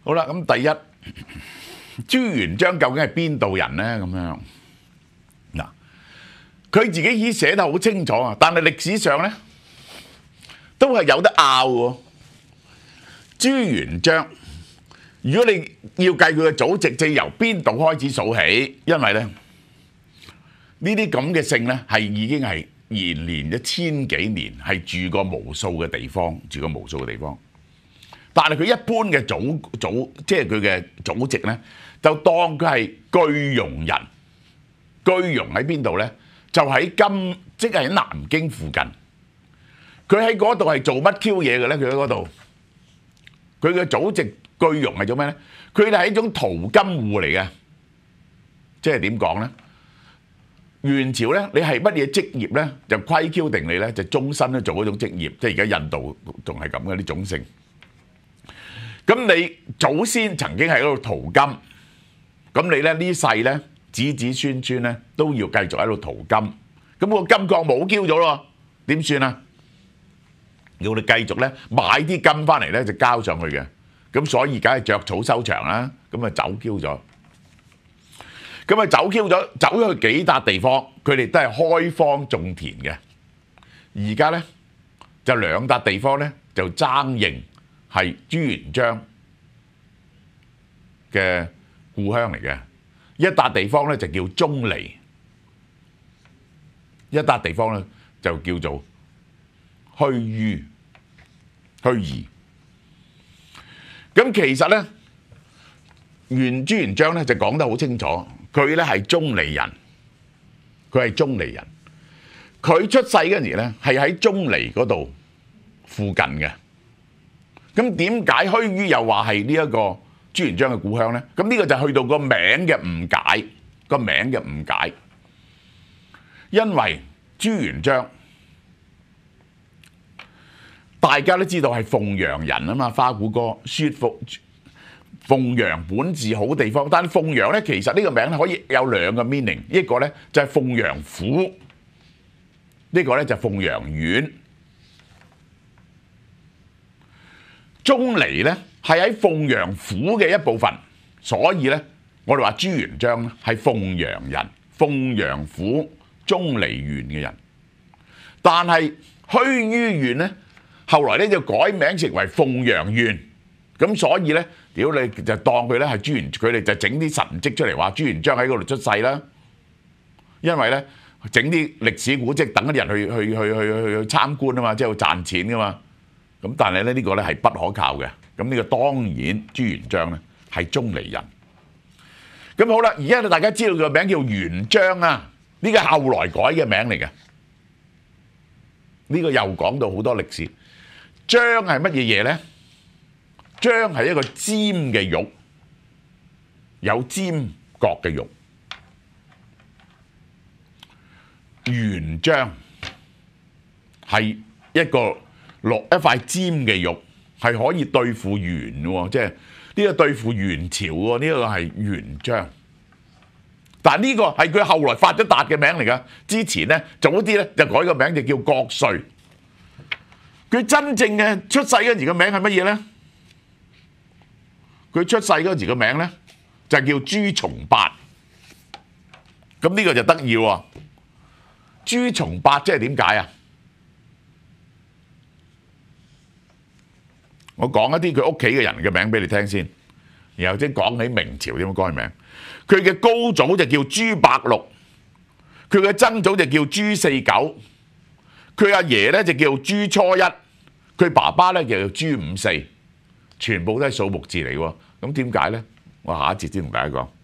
好啦，咁第一，朱元璋究竟係邊度人咧？咁樣嗱，佢自己已經寫得好清楚啊，但係歷史上咧都係有得拗喎。朱元璋，如果你要計佢嘅祖籍，就由邊度開始數起？因為咧呢啲咁嘅姓咧係已經係延連咗千幾年，係住過無數嘅地方，但係佢一般嘅即係佢嘅祖籍咧，就當佢係句容人。句容喺邊度咧？就喺即係喺南京附近。佢喺嗰度係做乜 Q 嘢嘅咧？佢喺嗰度，佢嘅祖籍句容係做咩咧？佢哋係一種淘金戶嚟嘅，即係點講咧？元朝咧，你係乜嘢職業咧，就規 Q 定你咧，就終身都做嗰種職業，即係而家印度仲係咁嘅啲種姓。咁你祖先曾經喺嗰度淘金，咁你咧呢世咧子子孫孫咧都要繼續喺度淘金，咁個金礦冇 Q 咗咯，點算啊？要你繼續咧買啲金翻嚟咧就交上去嘅，咁所以梗係著草收場啦，咁啊走 Q 咗。咁啊走 Q 咗，走咗去幾笪地方，佢哋都係開荒種田嘅。而家咧就兩笪地方咧就爭認係朱元璋嘅故鄉嚟嘅。一笪地方咧就叫鍾離，一笪地方咧就叫做盱眙。咁其實咧朱元璋咧就講得好清楚。佢咧係鍾離人，佢出世嗰陣時咧係喺鍾離嗰度附近嘅。咁點解盱眙又話係呢一個朱元璋嘅故鄉咧？咁呢個就去到個名嘅誤解，因為朱元璋大家都知道係鳳陽人啊嘛，花鼓歌説鳳陽本是好地方，但係鳳陽咧，其實呢個名可以有兩個 meaning， 一個咧就係鳳陽府，呢個咧就係鳳陽縣。鍾離咧係喺鳳陽府嘅一部分，所以咧我哋話朱元璋咧係鳳陽人，鳳陽府鍾離縣嘅人。但係盱眙縣咧後來咧就改名成為鳳陽縣，咁所以咧，屌你就當佢咧係佢哋就整啲神蹟出嚟話朱元璋喺嗰度出世啦。因為咧整啲歷史古蹟等啲人去參觀啊嘛，即係賺錢噶嘛。咁但係咧呢個咧係不可靠嘅。咁呢個當然朱元璋咧係鍾離人。咁好啦，而家大家知道佢個名叫元璋啊，呢個後來改嘅名嚟嘅。呢個又講到好多歷史。璋係乜嘢嘢咧？璋係一個尖嘅玉，有尖角嘅玉。元璋係一塊尖嘅玉，係可以對付元喎，即係呢個對付元朝喎，呢個係元璋。但係呢個係佢後來發咗達嘅名嚟㗎，之前咧早啲咧就改個名就叫國粹。佢真正嘅出世嗰時個名係乜嘢咧？佢出世嗰時個名咧就叫朱重八。咁呢個就得意喎。朱重八即係點解啊？我講一啲佢屋企嘅人嘅名俾你聽先，然後先講起明朝點樣改名。佢嘅高祖就叫朱百六，佢嘅曾祖就叫朱四九，佢阿爺咧就叫朱初一，佢爸爸咧就叫朱五四，全部都係數目字嚟喎。咁點解咧？我下一節先同大家講。